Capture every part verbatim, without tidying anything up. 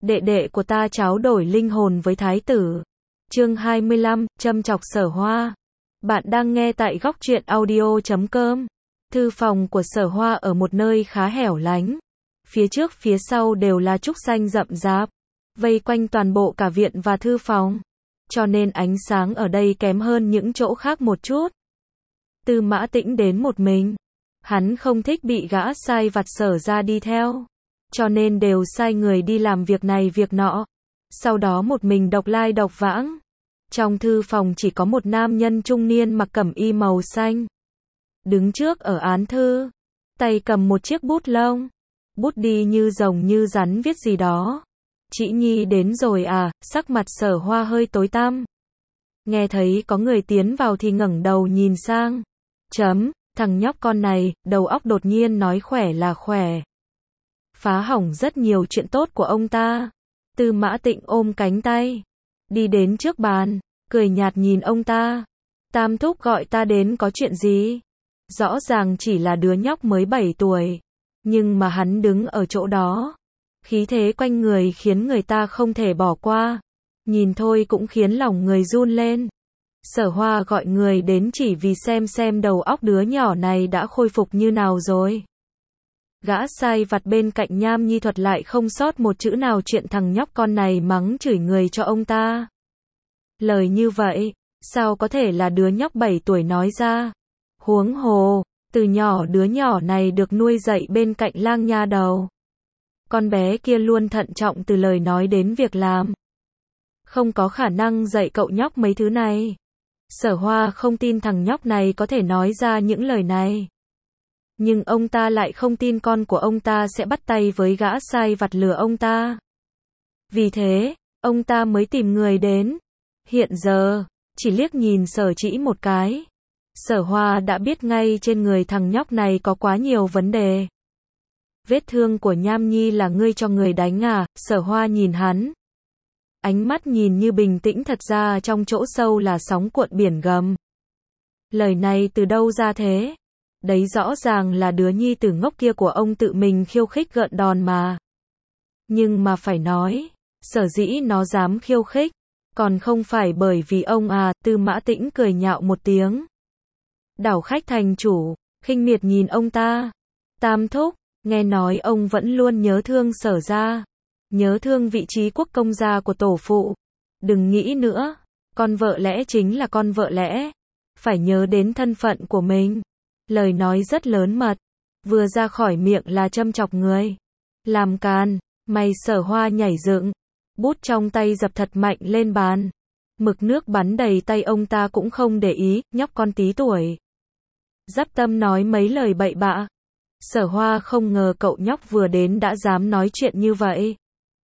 đệ đệ của ta tráo đổi linh hồn với thái tử. Chương hai mươi lăm, châm chọc Sở Hoa. Bạn đang nghe tại góc truyện audio chấm com. Thư phòng của Sở Hoa ở một nơi khá hẻo lánh. Phía trước phía sau đều là trúc xanh rậm rạp, vây quanh toàn bộ cả viện và thư phòng. Cho nên ánh sáng ở đây kém hơn những chỗ khác một chút. Tư Mã Tĩnh đến một mình. Hắn không thích bị gã sai vặt Sở ra đi theo. Cho nên đều sai người đi làm việc này việc nọ. Sau đó một mình độc lai độc vãng. Trong thư phòng chỉ có một nam nhân trung niên mặc cẩm y màu xanh. Đứng trước ở án thư. Tay cầm một chiếc bút lông. Bút đi như rồng như rắn viết gì đó. Chị Nhi đến rồi à, sắc mặt Sở Hoa hơi tối tăm. Nghe thấy có người tiến vào thì ngẩng đầu nhìn sang. Chấm, thằng nhóc con này, đầu óc đột nhiên nói khỏe là khỏe. Phá hỏng rất nhiều chuyện tốt của ông ta. Tư Mã Tĩnh ôm cánh tay. Đi đến trước bàn, cười nhạt nhìn ông ta. Tam thúc gọi ta đến có chuyện gì? Rõ ràng chỉ là đứa nhóc mới bảy tuổi. Nhưng mà hắn đứng ở chỗ đó. Khí thế quanh người khiến người ta không thể bỏ qua. Nhìn thôi cũng khiến lòng người run lên. Sở Hoa gọi người đến chỉ vì xem xem đầu óc đứa nhỏ này đã khôi phục như nào rồi. Gã sai vặt bên cạnh Nham Nhi thuật lại không sót một chữ nào chuyện thằng nhóc con này mắng chửi người cho ông ta. Lời như vậy, sao có thể là đứa nhóc bảy tuổi nói ra? Huống hồ, từ nhỏ đứa nhỏ này được nuôi dạy bên cạnh lang nha đầu. Con bé kia luôn thận trọng từ lời nói đến việc làm. Không có khả năng dạy cậu nhóc mấy thứ này. Sở Hoa không tin thằng nhóc này có thể nói ra những lời này. Nhưng ông ta lại không tin con của ông ta sẽ bắt tay với gã sai vặt lừa ông ta. Vì thế, ông ta mới tìm người đến. Hiện giờ, chỉ liếc nhìn Sở Chỉ một cái. Sở Hoa đã biết ngay trên người thằng nhóc này có quá nhiều vấn đề. Vết thương của Nham Nhi là ngươi cho người đánh à? Sở Hoa nhìn hắn. Ánh mắt nhìn như bình tĩnh thật ra trong chỗ sâu là sóng cuộn biển gầm. Lời này từ đâu ra thế? Đấy rõ ràng là đứa nhi tử ngốc kia của ông tự mình khiêu khích gợn đòn mà. Nhưng mà phải nói, sở dĩ nó dám khiêu khích, còn không phải bởi vì ông à. Tư Mã Tĩnh cười nhạo một tiếng. Đảo khách thành chủ, khinh miệt nhìn ông ta. Tam thúc, nghe nói ông vẫn luôn nhớ thương Sở gia. Nhớ thương vị trí quốc công gia của tổ phụ. Đừng nghĩ nữa, con vợ lẽ chính là con vợ lẽ. Phải nhớ đến thân phận của mình. Lời nói rất lớn mật, vừa ra khỏi miệng là châm chọc người. Làm càn, mày. Sở Hoa nhảy dựng, bút trong tay dập thật mạnh lên bàn. Mực nước bắn đầy tay ông ta cũng không để ý, nhóc con tí tuổi. Dắp tâm nói mấy lời bậy bạ. Sở Hoa không ngờ cậu nhóc vừa đến đã dám nói chuyện như vậy.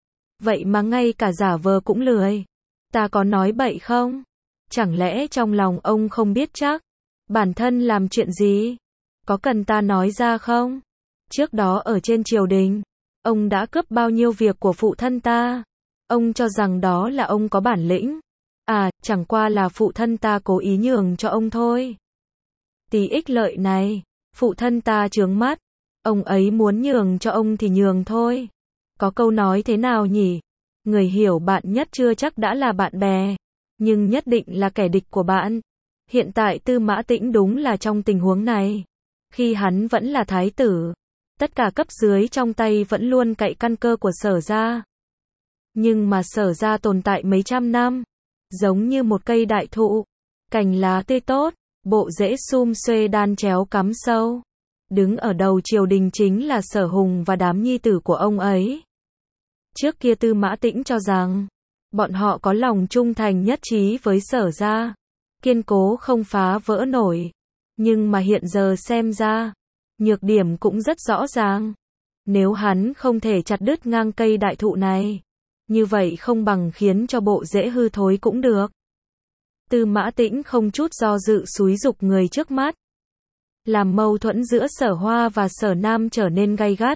Vậy mà ngay cả giả vờ cũng lười. Ta có nói bậy không? Chẳng lẽ trong lòng ông không biết chắc bản thân làm chuyện gì? Có cần ta nói ra không? Trước đó ở trên triều đình, ông đã cướp bao nhiêu việc của phụ thân ta? Ông cho rằng đó là ông có bản lĩnh. À, chẳng qua là phụ thân ta cố ý nhường cho ông thôi. Tí ích lợi này, phụ thân ta chướng mắt. Ông ấy muốn nhường cho ông thì nhường thôi. Có câu nói thế nào nhỉ? Người hiểu bạn nhất chưa chắc đã là bạn bè, nhưng nhất định là kẻ địch của bạn. Hiện tại Tư Mã Tĩnh đúng là trong tình huống này. Khi hắn vẫn là thái tử, tất cả cấp dưới trong tay vẫn luôn cậy căn cơ của Sở gia. Nhưng mà Sở gia tồn tại mấy trăm năm, giống như một cây đại thụ, cành lá tươi tốt, bộ rễ sum xuê đan chéo cắm sâu. Đứng ở đầu triều đình chính là Sở Hùng và đám nhi tử của ông ấy. Trước kia Tư Mã Tĩnh cho rằng, bọn họ có lòng trung thành nhất trí với Sở gia, kiên cố không phá vỡ nổi. Nhưng mà hiện giờ xem ra, nhược điểm cũng rất rõ ràng. Nếu hắn không thể chặt đứt ngang cây đại thụ này, như vậy không bằng khiến cho bộ rễ hư thối cũng được. Tư Mã Tĩnh không chút do dự xúi giục người trước mắt, làm mâu thuẫn giữa Sở Hoa và Sở Nam trở nên gay gắt.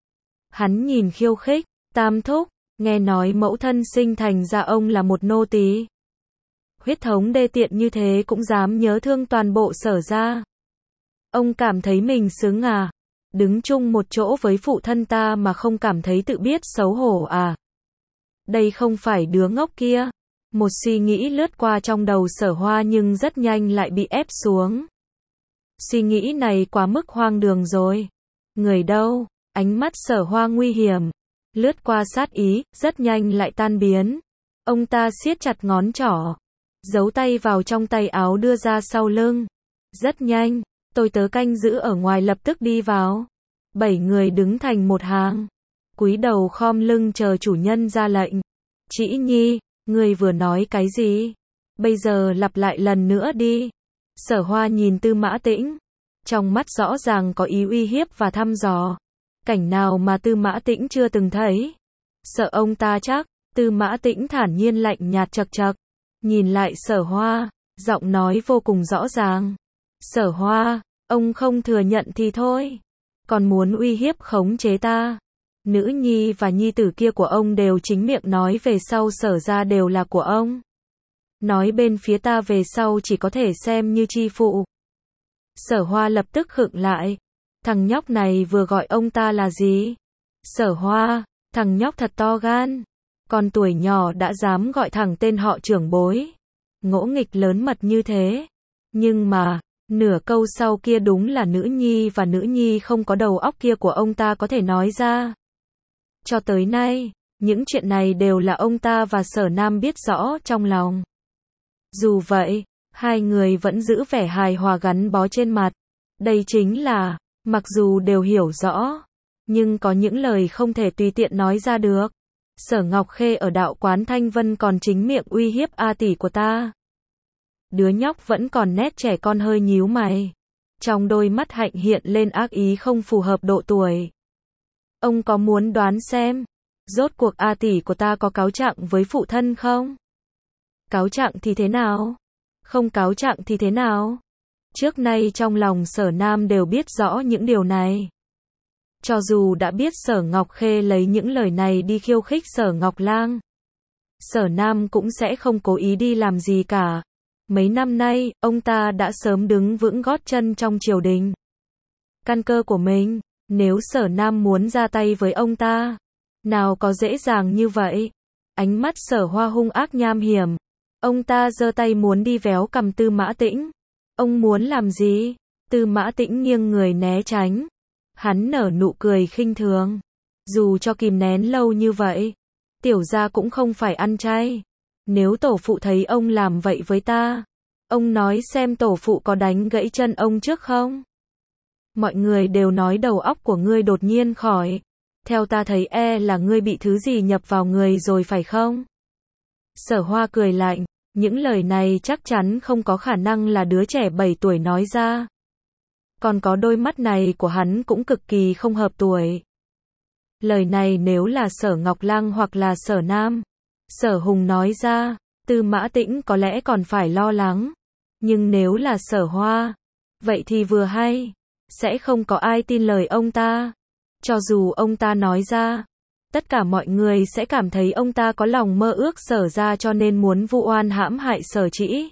Hắn nhìn khiêu khích. Tam thúc, nghe nói mẫu thân sinh thành ra ông là một nô tỳ. Huyết thống đê tiện như thế cũng dám nhớ thương toàn bộ Sở gia. Ông cảm thấy mình xứng à? Đứng chung một chỗ với phụ thân ta mà không cảm thấy tự biết xấu hổ à? đây không phải đứa ngốc kia. Một suy nghĩ lướt qua trong đầu Sở Hoa nhưng rất nhanh lại bị ép xuống. Suy nghĩ này quá mức hoang đường rồi. Người đâu? Ánh mắt Sở Hoa nguy hiểm, lướt qua sát ý, rất nhanh lại tan biến. Ông ta siết chặt ngón trỏ, giấu tay vào trong tay áo đưa ra sau lưng. Rất nhanh, tôi tớ canh giữ ở ngoài lập tức đi vào. Bảy người đứng thành một hàng, cúi đầu khom lưng chờ chủ nhân ra lệnh. Trĩ Nhi, ngươi vừa nói cái gì? Bây giờ lặp lại lần nữa đi. Sở Hoa nhìn Tư Mã Tĩnh, trong mắt rõ ràng có ý uy hiếp và thăm dò. Cảnh nào mà Tư Mã Tĩnh chưa từng thấy? Sợ ông ta chắc? Tư Mã Tĩnh thản nhiên lạnh nhạt chậc chậc, nhìn lại Sở Hoa, giọng nói vô cùng rõ ràng. Sở Hoa, ông không thừa nhận thì thôi, còn muốn uy hiếp khống chế ta. Nữ nhi và nhi tử kia của ông đều chính miệng nói về sau Sở gia đều là của ông. Nói bên phía ta về sau chỉ có thể xem như chi phụ. Sở Hoa lập tức khựng lại. Thằng nhóc này vừa gọi ông ta là gì? Sở Hoa, thằng nhóc thật to gan. Con tuổi nhỏ đã dám gọi thẳng tên họ trưởng bối. Ngỗ nghịch lớn mật như thế. Nhưng mà, nửa câu sau kia đúng là nữ nhi và nữ nhi không có đầu óc kia của ông ta có thể nói ra. Cho tới nay, những chuyện này đều là ông ta và Sở Nam biết rõ trong lòng. Dù vậy, hai người vẫn giữ vẻ hài hòa gắn bó trên mặt. Đây chính là, mặc dù đều hiểu rõ, nhưng có những lời không thể tùy tiện nói ra được. Sở Ngọc Khê ở đạo quán Thanh Vân còn chính miệng uy hiếp A tỷ của ta. Đứa nhóc vẫn còn nét trẻ con hơi nhíu mày. Trong đôi mắt hạnh hiện lên ác ý không phù hợp độ tuổi. Ông có muốn đoán xem, rốt cuộc A tỷ của ta có cáo trạng với phụ thân không? Cáo trạng thì thế nào? Không cáo trạng thì thế nào? Trước nay trong lòng Sở Nam đều biết rõ những điều này. Cho dù đã biết Sở Ngọc Khê lấy những lời này đi khiêu khích Sở Ngọc Lang, Sở Nam cũng sẽ không cố ý đi làm gì cả. Mấy năm nay, ông ta đã sớm đứng vững gót chân trong triều đình. Căn cơ của mình, nếu Sở Nam muốn ra tay với ông ta, nào có dễ dàng như vậy. Ánh mắt Sở Hoa hung ác nham hiểm. Ông ta giơ tay muốn đi véo cằm Tư Mã Tĩnh. Ông muốn làm gì? Tư Mã Tĩnh nghiêng người né tránh. Hắn nở nụ cười khinh thường. Dù cho kìm nén lâu như vậy, tiểu gia cũng không phải ăn chay. Nếu tổ phụ thấy ông làm vậy với ta, ông nói xem tổ phụ có đánh gãy chân ông trước không? Mọi người đều nói đầu óc của ngươi đột nhiên khỏi. Theo ta thấy e là ngươi bị thứ gì nhập vào người rồi phải không? Sở Hoa cười lạnh. Những lời này chắc chắn không có khả năng là đứa trẻ bảy tuổi nói ra. Còn có đôi mắt này của hắn cũng cực kỳ không hợp tuổi. Lời này nếu là Sở Ngọc Lang hoặc là Sở Nam, Sở Hùng nói ra, Tư Mã Tĩnh có lẽ còn phải lo lắng. Nhưng nếu là Sở Hoa, vậy thì vừa hay, sẽ không có ai tin lời ông ta. Cho dù ông ta nói ra, tất cả mọi người sẽ cảm thấy ông ta có lòng mơ ước Sở gia cho nên muốn vu oan hãm hại Sở Trĩ.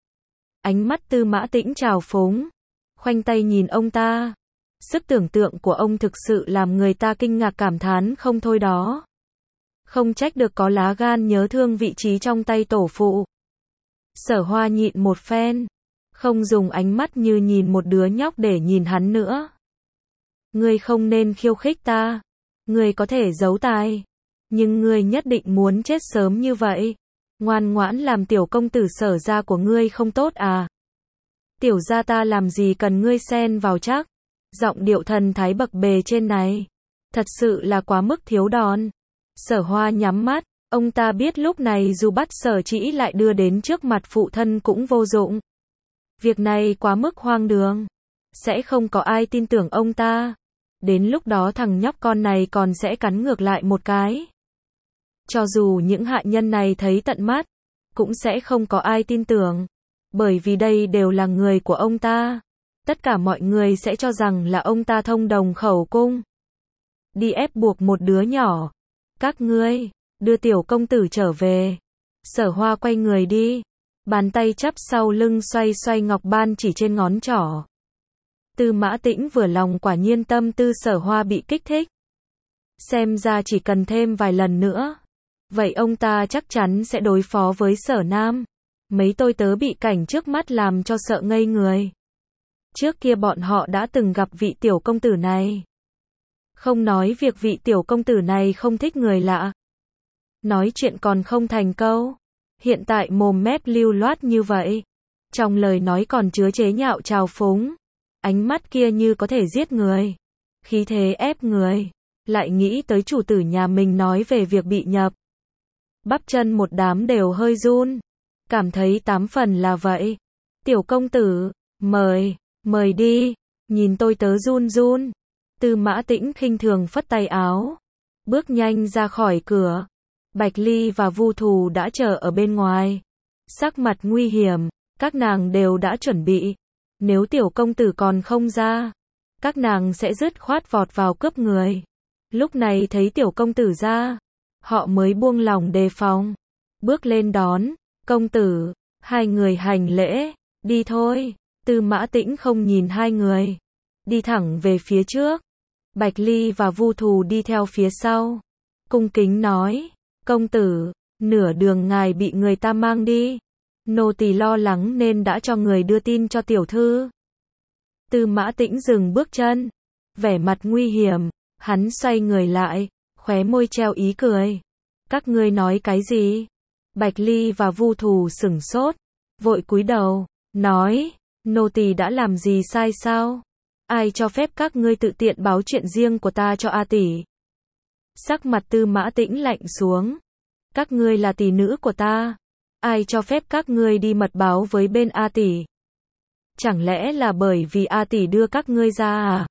Ánh mắt Tư Mã Tĩnh trào phúng, khoanh tay nhìn ông ta. Sức tưởng tượng của ông thực sự làm người ta kinh ngạc cảm thán không thôi đó. Không trách được có lá gan nhớ thương vị trí trong tay tổ phụ. Sở Hoa nhịn một phen, không dùng ánh mắt như nhìn một đứa nhóc để nhìn hắn nữa. Ngươi không nên khiêu khích ta. Ngươi có thể giấu tài, nhưng ngươi nhất định muốn chết sớm như vậy. Ngoan ngoãn làm tiểu công tử Sở gia của ngươi không tốt à? Tiểu gia ta làm gì cần ngươi xen vào chắc? Giọng điệu thần thái bậc bề trên này, thật sự là quá mức thiếu đòn. Sở Hoa nhắm mắt, ông ta biết lúc này dù bắt Sở Trĩ lại đưa đến trước mặt phụ thân cũng vô dụng. Việc này quá mức hoang đường, sẽ không có ai tin tưởng ông ta. Đến lúc đó thằng nhóc con này còn sẽ cắn ngược lại một cái. Cho dù những hạ nhân này thấy tận mắt, cũng sẽ không có ai tin tưởng. Bởi vì đây đều là người của ông ta. Tất cả mọi người sẽ cho rằng là ông ta thông đồng khẩu cung. Đi ép buộc một đứa nhỏ. Các ngươi, đưa tiểu công tử trở về. Sở Hoa quay người đi. Bàn tay chắp sau lưng xoay xoay ngọc ban chỉ trên ngón trỏ. Tư Mã Tĩnh vừa lòng quả nhiên tâm tư Sở Hoa bị kích thích. Xem ra chỉ cần thêm vài lần nữa, vậy ông ta chắc chắn sẽ đối phó với Sở Nam. Mấy tôi tớ bị cảnh trước mắt làm cho sợ ngây người. Trước kia bọn họ đã từng gặp vị tiểu công tử này. Không nói việc vị tiểu công tử này không thích người lạ. Nói chuyện còn không thành câu. Hiện tại mồm mép lưu loát như vậy. Trong lời nói còn chứa chế nhạo trào phúng. Ánh mắt kia như có thể giết người. Khí thế ép người. Lại nghĩ tới chủ tử nhà mình nói về việc bị nhập. Bắp chân một đám đều hơi run. Cảm thấy tám phần là vậy. Tiểu công tử, mời, mời đi. Nhìn tôi tớ run run. Tư Mã Tĩnh khinh thường phất tay áo. Bước nhanh ra khỏi cửa. Bạch Ly và Vu Thù đã chờ ở bên ngoài. Sắc mặt nguy hiểm, các nàng đều đã chuẩn bị. Nếu tiểu công tử còn không ra, các nàng sẽ dứt khoát vọt vào cướp người. Lúc này thấy tiểu công tử ra, họ mới buông lòng đề phòng. Bước lên đón, công tử, hai người hành lễ, đi thôi. Tư Mã Tĩnh không nhìn hai người, đi thẳng về phía trước. Bạch Ly và Vu Thù đi theo phía sau. Cung kính nói, công tử, nửa đường ngài bị người ta mang đi. Nô tỳ lo lắng nên đã cho người đưa tin cho tiểu thư. Tư Mã Tĩnh dừng bước chân, vẻ mặt nguy hiểm, hắn xoay người lại, khóe môi treo ý cười. Các ngươi nói cái gì? Bạch Ly và Vu Thù sửng sốt, vội cúi đầu, nói, nô tỳ đã làm gì sai sao? Ai cho phép các ngươi tự tiện báo chuyện riêng của ta cho A tỷ? Sắc mặt Tư Mã Tĩnh lạnh xuống. Các ngươi là tỷ nữ của ta. Ai cho phép các ngươi đi mật báo với bên A tỷ? Chẳng lẽ là bởi vì A tỷ đưa các ngươi ra à?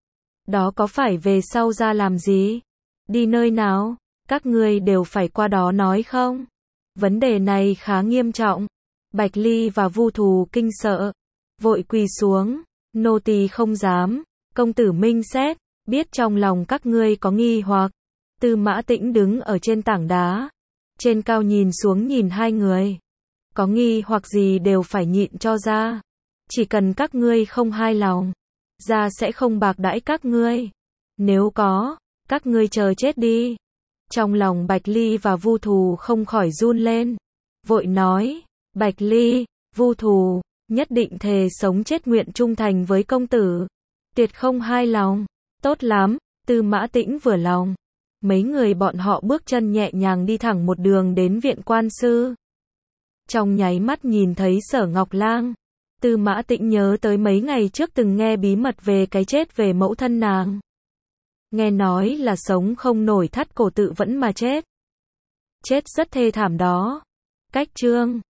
Đó có phải về sau ra làm gì? Đi nơi nào? Các ngươi đều phải qua đó nói không? Vấn đề này khá nghiêm trọng. Bạch Ly và Vu Thù kinh sợ, vội quỳ xuống. Nô tỳ không dám. Công tử minh xét, biết trong lòng các ngươi có nghi hoặc. Tư Mã Tĩnh đứng ở trên tảng đá, trên cao nhìn xuống nhìn hai người. Có nghi hoặc gì đều phải nhịn cho ra. Chỉ cần các ngươi không hài lòng, ra sẽ không bạc đãi các ngươi. Nếu có, các ngươi chờ chết đi. Trong lòng Bạch Ly và Vu Thù không khỏi run lên, vội nói, Bạch Ly, Vu Thù, nhất định thề sống chết nguyện trung thành với công tử. Tuyệt không hài lòng. Tốt lắm. Tư Mã Tĩnh vừa lòng. Mấy người bọn họ bước chân nhẹ nhàng đi thẳng một đường đến viện quan sư. Trong nháy mắt nhìn thấy Sở Ngọc Lang, Tư Mã Tĩnh nhớ tới mấy ngày trước từng nghe bí mật về cái chết về mẫu thân nàng. Nghe nói là sống không nổi thắt cổ tự vẫn mà chết. Chết rất thê thảm đó. Cách chương